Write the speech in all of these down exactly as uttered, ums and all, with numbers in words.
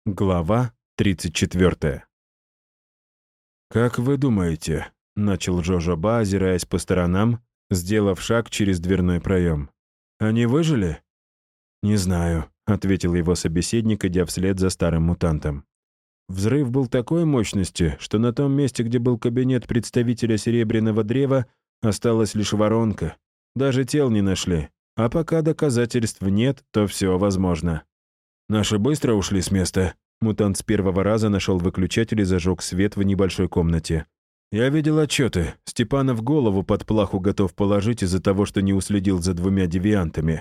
Глава тридцать четвёртая. «Как вы думаете?» — начал Жожоба, озираясь по сторонам, сделав шаг через дверной проем. «Они выжили?» «Не знаю», — ответил его собеседник, идя вслед за старым мутантом. Взрыв был такой мощности, что на том месте, где был кабинет представителя Серебряного Древа, осталась лишь воронка. Даже тел не нашли. А пока доказательств нет, то все возможно. «Наши быстро ушли с места?» Мутант с первого раза нашел выключатель и зажег свет в небольшой комнате. «Я видел отчеты. Степанов голову под плаху готов положить из-за того, что не уследил за двумя девиантами».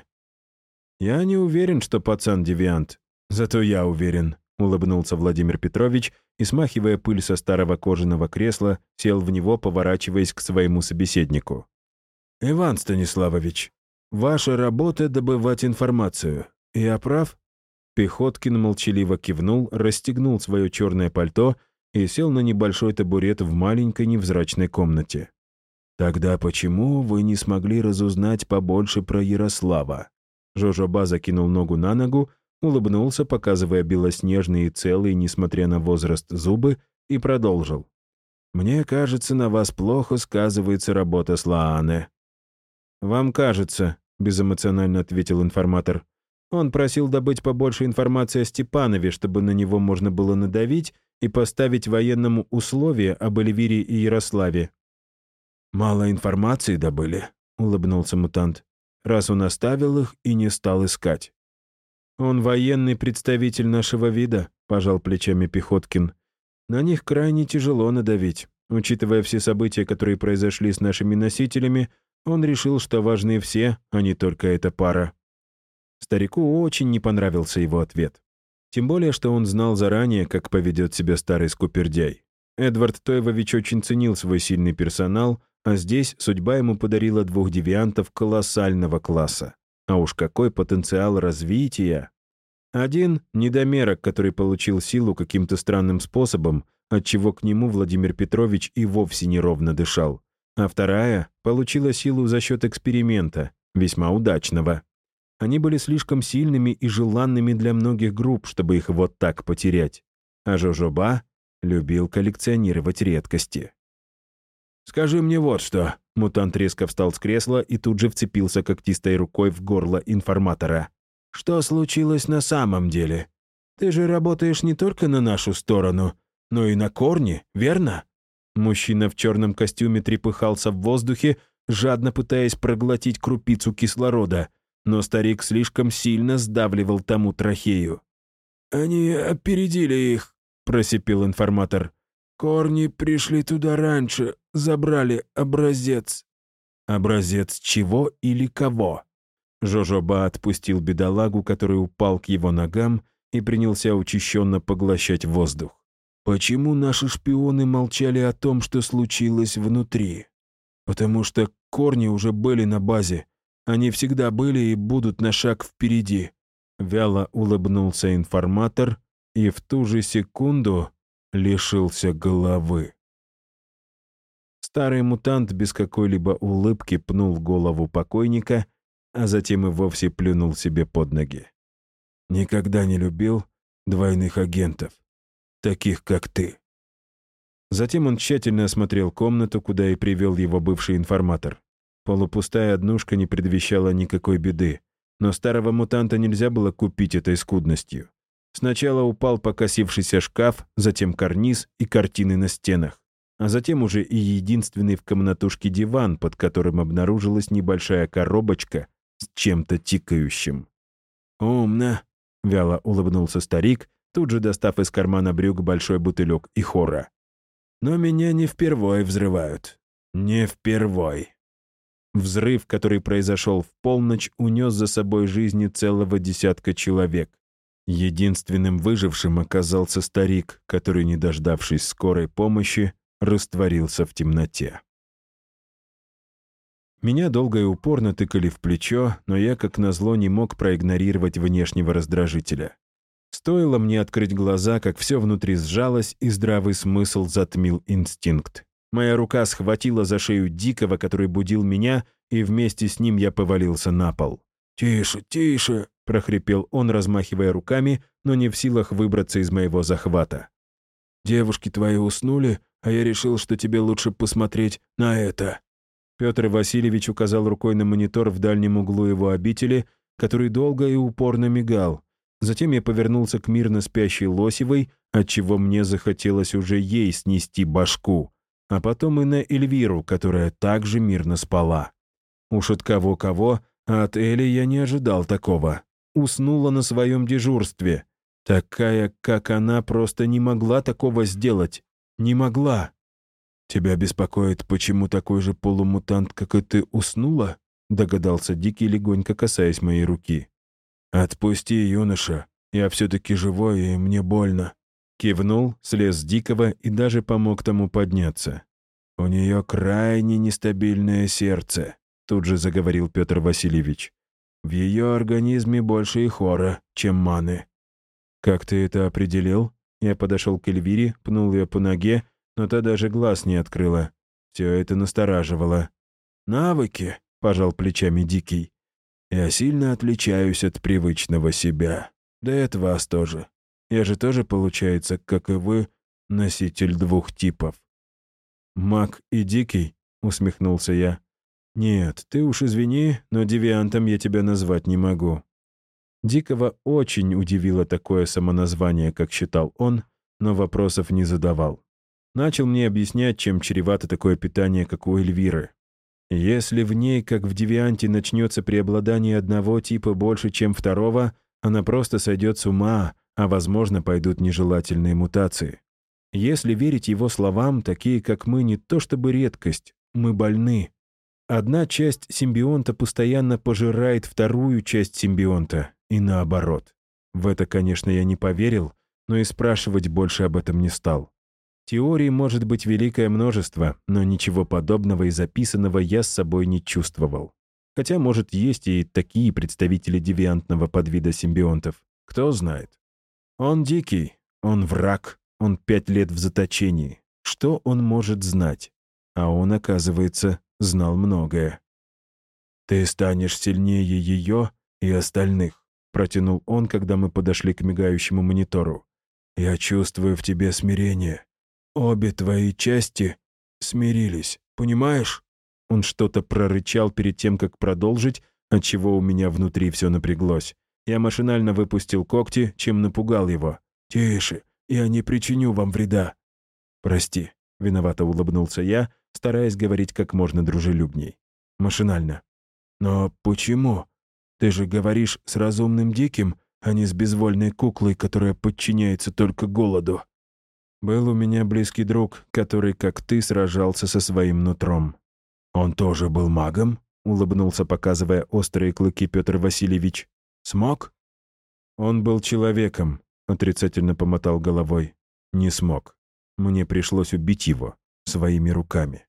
«Я не уверен, что пацан девиант. Зато я уверен», — улыбнулся Владимир Петрович и, смахивая пыль со старого кожаного кресла, сел в него, поворачиваясь к своему собеседнику. «Иван Станиславович, ваша работа — добывать информацию. Я прав?» Пехоткин молчаливо кивнул, расстегнул свое черное пальто и сел на небольшой табурет в маленькой невзрачной комнате. «Тогда почему вы не смогли разузнать побольше про Ярослава?» Жожоба закинул ногу на ногу, улыбнулся, показывая белоснежные и целые, несмотря на возраст, зубы, и продолжил. «Мне кажется, на вас плохо сказывается работа с Лаане». «Вам кажется», — безэмоционально ответил информатор. Он просил добыть побольше информации о Степанове, чтобы на него можно было надавить и поставить военному условие об Эльвире и Ярославе. «Мало информации добыли», — улыбнулся мутант, «раз он оставил их и не стал искать». «Он военный представитель нашего вида», — пожал плечами Пехоткин. «На них крайне тяжело надавить. Учитывая все события, которые произошли с нашими носителями, он решил, что важны все, а не только эта пара». Старику очень не понравился его ответ. Тем более, что он знал заранее, как поведет себя старый скупердяй. Эдвард Тойвович очень ценил свой сильный персонал, а здесь судьба ему подарила двух девиантов колоссального класса. А уж какой потенциал развития! Один — недомерок, который получил силу каким-то странным способом, отчего к нему Владимир Петрович и вовсе неровно дышал. А вторая получила силу за счет эксперимента, весьма удачного. Они были слишком сильными и желанными для многих групп, чтобы их вот так потерять. А Жожоба любил коллекционировать редкости. «Скажи мне вот что». Мутант резко встал с кресла и тут же вцепился когтистой рукой в горло информатора. «Что случилось на самом деле? Ты же работаешь не только на нашу сторону, но и на корни, верно?» Мужчина в черном костюме трепыхался в воздухе, жадно пытаясь проглотить крупицу кислорода, но старик слишком сильно сдавливал тому трахею. «Они опередили их», — просипел информатор. «Корни пришли туда раньше, забрали образец». «Образец чего или кого?» Жожоба отпустил бедолагу, который упал к его ногам, и принялся учащенно поглощать воздух. «Почему наши шпионы молчали о том, что случилось внутри? Потому что корни уже были на базе. Они всегда были и будут на шаг впереди». Вяло улыбнулся информатор и в ту же секунду лишился головы. Старый мутант без какой-либо улыбки пнул голову покойника, а затем и вовсе плюнул себе под ноги. «Никогда не любил двойных агентов, таких как ты». Затем он тщательно осмотрел комнату, куда и привел его бывший информатор. Полупустая однушка не предвещала никакой беды, но старого мутанта нельзя было купить этой скудностью. Сначала упал покосившийся шкаф, затем карниз и картины на стенах, а затем уже и единственный в комнатушке диван, под которым обнаружилась небольшая коробочка с чем-то тикающим. «Умно», — вяло улыбнулся старик, тут же достав из кармана брюк большой бутылек и хора. «Но меня не впервой взрывают. Не впервой». Взрыв, который произошел в полночь, унес за собой жизни целого десятка человек. Единственным выжившим оказался старик, который, не дождавшись скорой помощи, растворился в темноте. Меня долго и упорно тыкали в плечо, но я, как назло, не мог проигнорировать внешнего раздражителя. Стоило мне открыть глаза, как все внутри сжалось, и здравый смысл затмил инстинкт. Моя рука схватила за шею Дикого, который будил меня, и вместе с ним я повалился на пол. «Тише, тише!» — прохрипел он, размахивая руками, но не в силах выбраться из моего захвата. «Девушки твои уснули, а я решил, что тебе лучше посмотреть на это». Петр Васильевич указал рукой на монитор в дальнем углу его обители, который долго и упорно мигал. Затем я повернулся к мирно спящей Лосевой, отчего мне захотелось уже ей снести башку, а потом и на Эльвиру, которая также мирно спала. Уж от кого-кого, а от Эли я не ожидал такого. Уснула на своем дежурстве. Такая, как она, просто не могла такого сделать. Не могла. «Тебя беспокоит, почему такой же полумутант, как и ты, уснула?» — догадался Дикий, легонько касаясь моей руки. «Отпусти, юноша. Я все-таки живой, и мне больно». Кивнул, слез с Дикого и даже помог тому подняться. «У нее крайне нестабильное сердце», — тут же заговорил Петр Васильевич. «В ее организме больше и хора, чем маны». «Как ты это определил?» Я подошел к Эльвире, пнул ее по ноге, но та даже глаз не открыла. Все это настораживало. «Навыки», — пожал плечами Дикий. «Я сильно отличаюсь от привычного себя. Да и от вас тоже. Я же тоже, получается, как и вы, носитель двух типов». «Маг и Дикий?» — усмехнулся я. «Нет, ты уж извини, но девиантом я тебя назвать не могу». Дикого очень удивило такое самоназвание, как считал он, но вопросов не задавал. Начал мне объяснять, чем чревато такое питание, как у Эльвиры. Если в ней, как в девианте, начнется преобладание одного типа больше, чем второго, она просто сойдет с ума, а, возможно, пойдут нежелательные мутации. Если верить его словам, такие, как мы, не то чтобы редкость, мы больны. Одна часть симбионта постоянно пожирает вторую часть симбионта, и наоборот. В это, конечно, я не поверил, но и спрашивать больше об этом не стал. Теорий может быть великое множество, но ничего подобного и записанного я с собой не чувствовал. Хотя, может, есть и такие представители девиантного подвида симбионтов. Кто знает. Он дикий, он враг, он пять лет в заточении. Что он может знать? А он, оказывается, знал многое. «Ты станешь сильнее ее и остальных», — протянул он, когда мы подошли к мигающему монитору. «Я чувствую в тебе смирение. Обе твои части смирились, понимаешь?» Он что-то прорычал перед тем, как продолжить, отчего у меня внутри все напряглось. Я машинально выпустил когти, чем напугал его. «Тише, я не причиню вам вреда». «Прости», — виновато улыбнулся я, стараясь говорить как можно дружелюбней. Машинально. «Но почему? Ты же говоришь с разумным диким, а не с безвольной куклой, которая подчиняется только голоду». «Был у меня близкий друг, который, как ты, сражался со своим нутром». «Он тоже был магом?» — улыбнулся, показывая острые клыки Петр Васильевич. «Смог?» «Он был человеком», — отрицательно помотал головой. «Не смог. Мне пришлось убить его своими руками».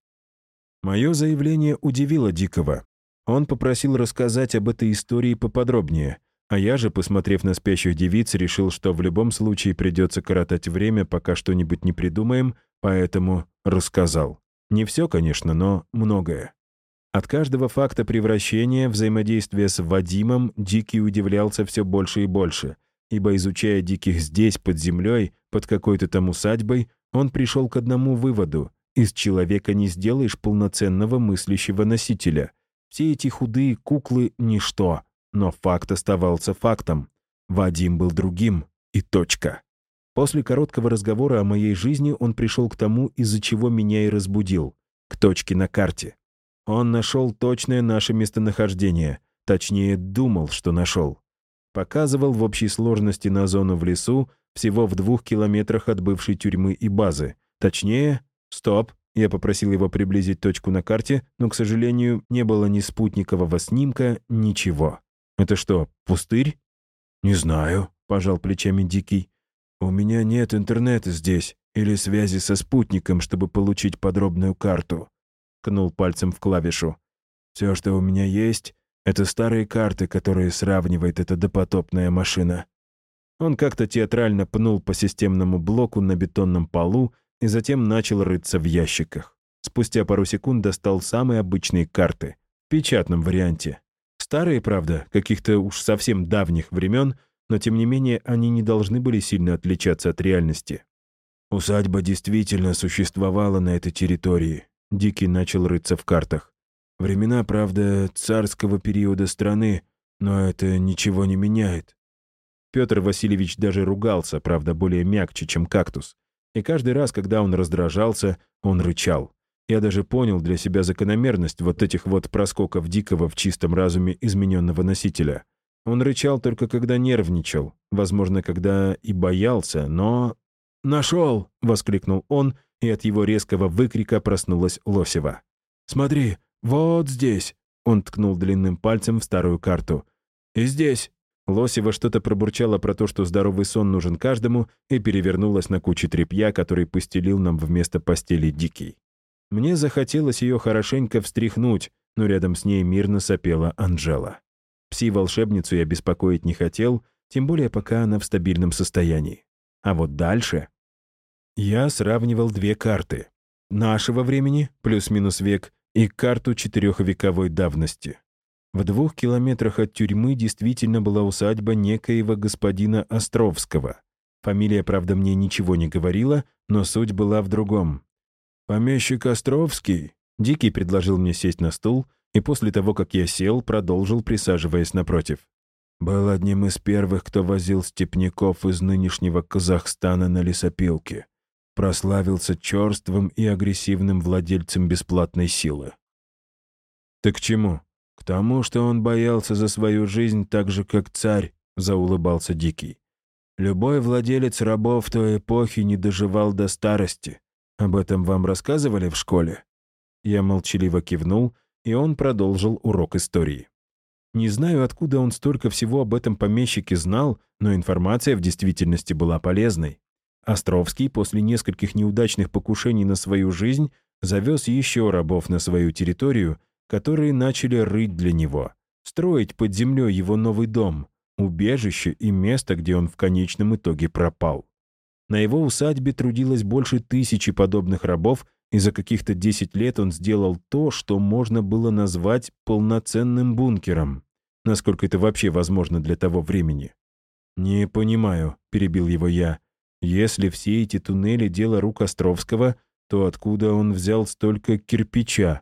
Мое заявление удивило Дикого. Он попросил рассказать об этой истории поподробнее, а я же, посмотрев на спящих девиц, решил, что в любом случае придется коротать время, пока что-нибудь не придумаем, поэтому рассказал. Не все, конечно, но многое. От каждого факта превращения, взаимодействия с Вадимом, Дикий удивлялся все больше и больше, ибо, изучая диких здесь, под землей, под какой-то там усадьбой, он пришел к одному выводу: из человека не сделаешь полноценного мыслящего носителя. Все эти худые куклы — ничто, но факт оставался фактом. Вадим был другим, и точка. После короткого разговора о моей жизни он пришел к тому, из-за чего меня и разбудил, к точке на карте. Он нашел точное наше местонахождение, точнее, думал, что нашел. Показывал в общей сложности на зону в лесу, всего в двух километрах от бывшей тюрьмы и базы. Точнее, стоп, я попросил его приблизить точку на карте, но, к сожалению, не было ни спутникового снимка, ничего. Это что, пустырь? «Не знаю», — пожал плечами Дикий. «У меня нет интернета здесь или связи со спутником, чтобы получить подробную карту», — ткнул пальцем в клавишу. «Все, что у меня есть, это старые карты, которые сравнивает эта допотопная машина». Он как-то театрально пнул по системному блоку на бетонном полу и затем начал рыться в ящиках. Спустя пару секунд достал самые обычные карты, в печатном варианте. Старые, правда, каких-то уж совсем давних времен, но тем не менее они не должны были сильно отличаться от реальности. Усадьба действительно существовала на этой территории. Дикий начал рыться в картах. Времена, правда, царского периода страны, но это ничего не меняет. Петр Васильевич даже ругался, правда, более мягче, чем кактус. И каждый раз, когда он раздражался, он рычал. Я даже понял для себя закономерность вот этих вот проскоков Дикого в чистом разуме измененного носителя. Он рычал только когда нервничал, возможно, когда и боялся, но... «Нашел!» — воскликнул он, и от его резкого выкрика проснулась Лосева. «Смотри, вот здесь!» — он ткнул длинным пальцем в старую карту. «И здесь!» Лосева что-то пробурчала про то, что здоровый сон нужен каждому, и перевернулась на куче тряпья, который постелил нам вместо постели Дикий. Мне захотелось ее хорошенько встряхнуть, но рядом с ней мирно сопела Анжела. Пси-волшебницу я беспокоить не хотел, тем более пока она в стабильном состоянии. А вот дальше... Я сравнивал две карты. Нашего времени, плюс-минус век, и карту четырехвековой давности. В двух километрах от тюрьмы действительно была усадьба некоего господина Островского. Фамилия, правда, мне ничего не говорила, но суть была в другом. «Помещик Островский?» Дикий предложил мне сесть на стул, и после того, как я сел, продолжил, присаживаясь напротив. «Был одним из первых, кто возил степняков из нынешнего Казахстана на лесопилке. Прославился черствым и агрессивным владельцем бесплатной силы». «Ты к чему?» «К тому, что он боялся за свою жизнь так же, как царь», — заулыбался Дикий. «Любой владелец рабов той эпохи не доживал до старости. Об этом вам рассказывали в школе?» Я молчаливо кивнул, и он продолжил урок истории. Не знаю, откуда он столько всего об этом помещике знал, но информация в действительности была полезной. Островский после нескольких неудачных покушений на свою жизнь завез еще рабов на свою территорию, которые начали рыть для него, строить под землей его новый дом, убежище и место, где он в конечном итоге пропал. На его усадьбе трудилось больше тысячи подобных рабов, и за каких-то десять лет он сделал то, что можно было назвать полноценным бункером. Насколько это вообще возможно для того времени? «Не понимаю», — перебил его я. «Если все эти туннели — дело рук Островского, то откуда он взял столько кирпича?»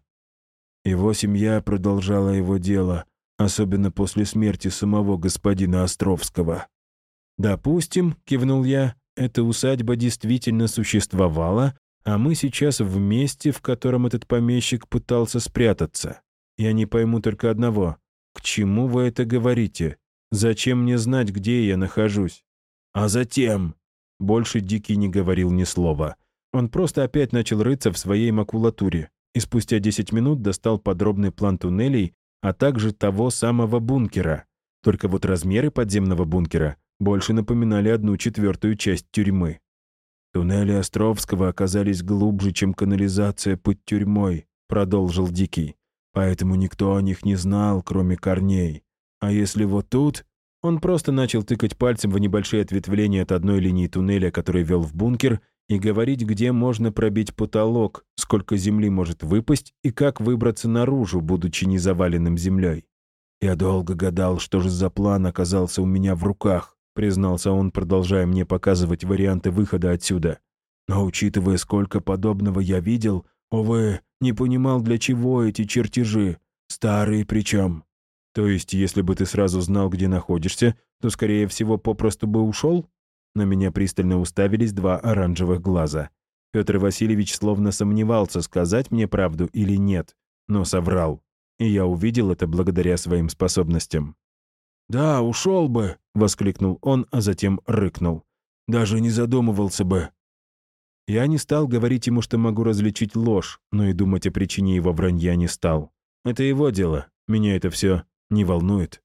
Его семья продолжала его дело, особенно после смерти самого господина Островского. «Допустим», — кивнул я, — «эта усадьба действительно существовала, а мы сейчас в месте, в котором этот помещик пытался спрятаться. Я не пойму только одного. К чему вы это говорите? Зачем мне знать, где я нахожусь?» «А затем...» Больше Дикий не говорил ни слова. Он просто опять начал рыться в своей макулатуре и спустя десять минут достал подробный план туннелей, а также того самого бункера. Только вот размеры подземного бункера больше напоминали одну четвертую часть тюрьмы. «Туннели Островского оказались глубже, чем канализация под тюрьмой», — продолжил Дикий. «Поэтому никто о них не знал, кроме корней. А если вот тут...» Он просто начал тыкать пальцем в небольшие ответвления от одной линии туннеля, который вел в бункер, и говорить, где можно пробить потолок, сколько земли может выпасть и как выбраться наружу, будучи не заваленным землей. «Я долго гадал, что же за план оказался у меня в руках», признался он, продолжая мне показывать варианты выхода отсюда. «Но учитывая, сколько подобного я видел, увы, не понимал, для чего эти чертежи, старые причем». «То есть, если бы ты сразу знал, где находишься, то, скорее всего, попросту бы ушел?» На меня пристально уставились два оранжевых глаза. Петр Васильевич словно сомневался, сказать мне правду или нет, но соврал. И я увидел это благодаря своим способностям. «Да, ушел бы!» — воскликнул он, а затем рыкнул. «Даже не задумывался бы!» Я не стал говорить ему, что могу различить ложь, но и думать о причине его вранья не стал. Это его дело, меня это все не волнует.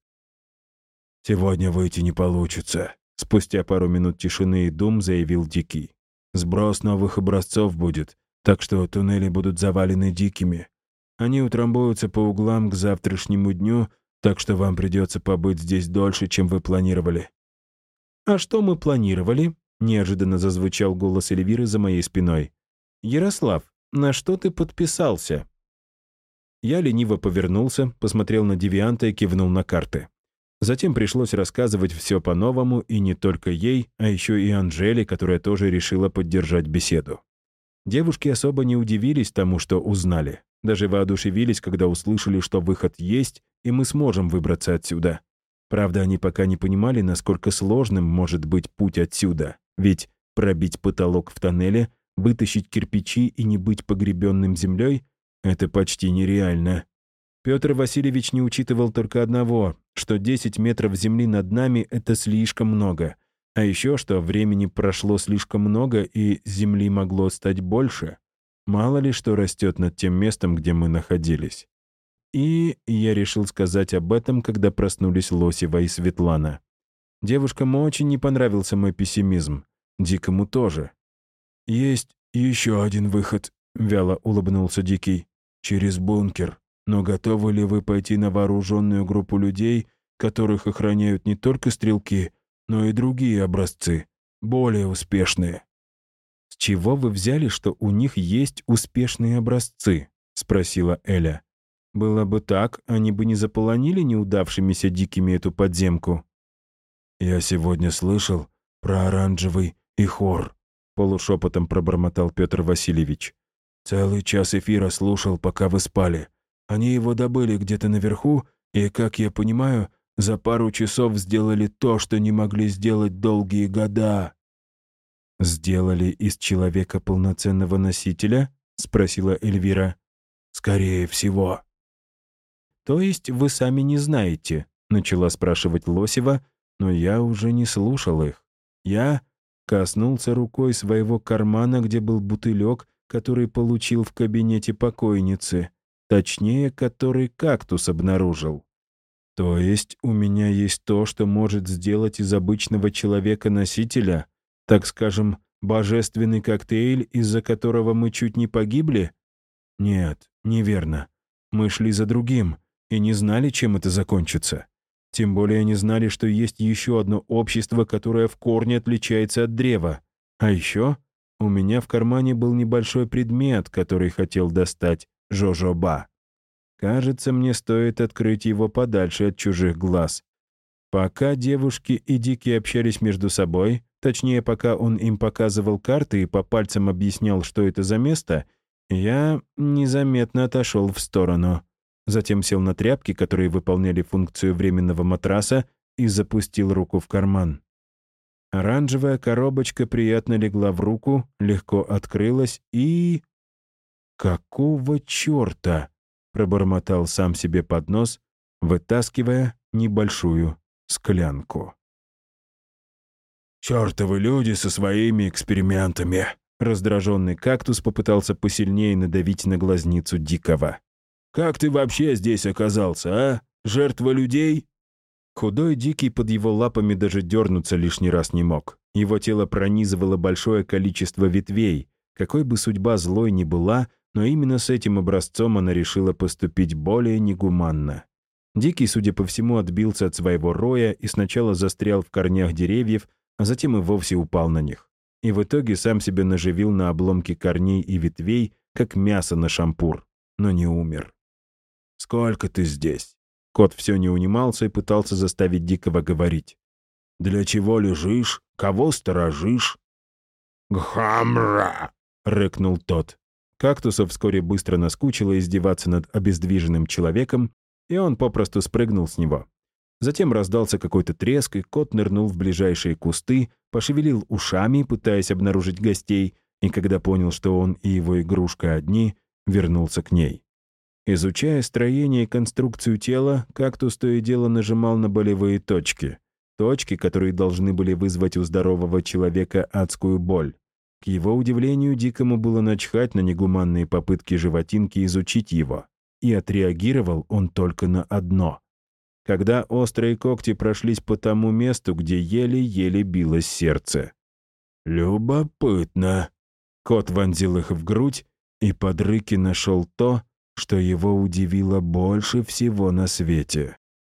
«Сегодня выйти не получится», — спустя пару минут тишины и дум заявил Дикий. «Сброс новых образцов будет, так что туннели будут завалены дикими. Они утрамбуются по углам к завтрашнему дню, так что вам придется побыть здесь дольше, чем вы планировали». «А что мы планировали?» — неожиданно зазвучал голос Эльвиры за моей спиной. «Ярослав, на что ты подписался?» Я лениво повернулся, посмотрел на девианта и кивнул на карты. Затем пришлось рассказывать все по-новому, и не только ей, а еще и Анжеле, которая тоже решила поддержать беседу. Девушки особо не удивились тому, что узнали. Даже воодушевились, когда услышали, что выход есть, и мы сможем выбраться отсюда. Правда, они пока не понимали, насколько сложным может быть путь отсюда. Ведь пробить потолок в тоннеле, вытащить кирпичи и не быть погребенным землей — это почти нереально. Петр Васильевич не учитывал только одного, что десять метров земли над нами — это слишком много. А еще, что времени прошло слишком много, и земли могло стать больше. Мало ли что растет над тем местом, где мы находились. И я решил сказать об этом, когда проснулись Лосева и Светлана. Девушкам очень не понравился мой пессимизм. Дикому тоже. «Есть еще один выход», — вяло улыбнулся Дикий. «Через бункер. Но готовы ли вы пойти на вооруженную группу людей, которых охраняют не только стрелки, но и другие образцы, более успешные?» «С чего вы взяли, что у них есть успешные образцы?» — спросила Эля. «Было бы так, они бы не заполонили неудавшимися дикими эту подземку». «Я сегодня слышал про оранжевый и хор», — полушепотом пробормотал Петр Васильевич. «Целый час эфира слушал, пока вы спали. Они его добыли где-то наверху, и, как я понимаю, за пару часов сделали то, что не могли сделать долгие года». «Сделали из человека полноценного носителя?» — спросила Эльвира. «Скорее всего». «То есть вы сами не знаете?» — начала спрашивать Лосева, но я уже не слушал их. Я коснулся рукой своего кармана, где был бутылек, который получил в кабинете покойницы, точнее, который кактус обнаружил. То есть у меня есть то, что может сделать из обычного человека носителя, так скажем, божественный коктейль, из-за которого мы чуть не погибли? Нет, неверно. Мы шли за другим и не знали, чем это закончится. Тем более не знали, что есть еще одно общество, которое в корне отличается от древа. А еще у меня в кармане был небольшой предмет, который хотел достать Жожоба. Кажется, мне стоит открыть его подальше от чужих глаз. Пока девушки и Дикий общались между собой, точнее, пока он им показывал карты и по пальцам объяснял, что это за место, я незаметно отошел в сторону. Затем сел на тряпки, которые выполняли функцию временного матраса, и запустил руку в карман. Оранжевая коробочка приятно легла в руку, легко открылась и... «Какого черта?» — пробормотал сам себе под нос, вытаскивая небольшую склянку. «Чертовы люди со своими экспериментами!» Раздраженный кактус попытался посильнее надавить на глазницу Дикого. «Как ты вообще здесь оказался, а? Жертва людей?» Худой Дикий под его лапами даже дернуться лишний раз не мог. Его тело пронизывало большое количество ветвей. Какой бы судьба злой ни была, но именно с этим образцом она решила поступить более негуманно. Дикий, судя по всему, отбился от своего роя и сначала застрял в корнях деревьев, а затем и вовсе упал на них. И в итоге сам себя наживил на обломки корней и ветвей, как мясо на шампур, но не умер. «Сколько ты здесь?» Кот все не унимался и пытался заставить Дикого говорить. «Для чего лежишь? Кого сторожишь?» «Гхамра!» — рыкнул тот. Кактусу вскоре быстро наскучило издеваться над обездвиженным человеком, и он попросту спрыгнул с него. Затем раздался какой-то треск, и кот нырнул в ближайшие кусты, пошевелил ушами, пытаясь обнаружить гостей, и когда понял, что он и его игрушка одни, вернулся к ней. Изучая строение и конструкцию тела, кактус то и дело нажимал на болевые точки. Точки, которые должны были вызвать у здорового человека адскую боль. К его удивлению, Дикому было начхать на негуманные попытки животинки изучить его. И отреагировал он только на одно. Когда острые когти прошлись по тому месту, где еле-еле билось сердце. «Любопытно». Кот вонзил их в грудь, и под рыки нашел то, что его удивило больше всего на свете.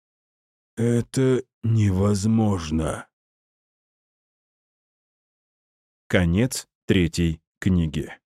«Это невозможно». Конец третьей книги.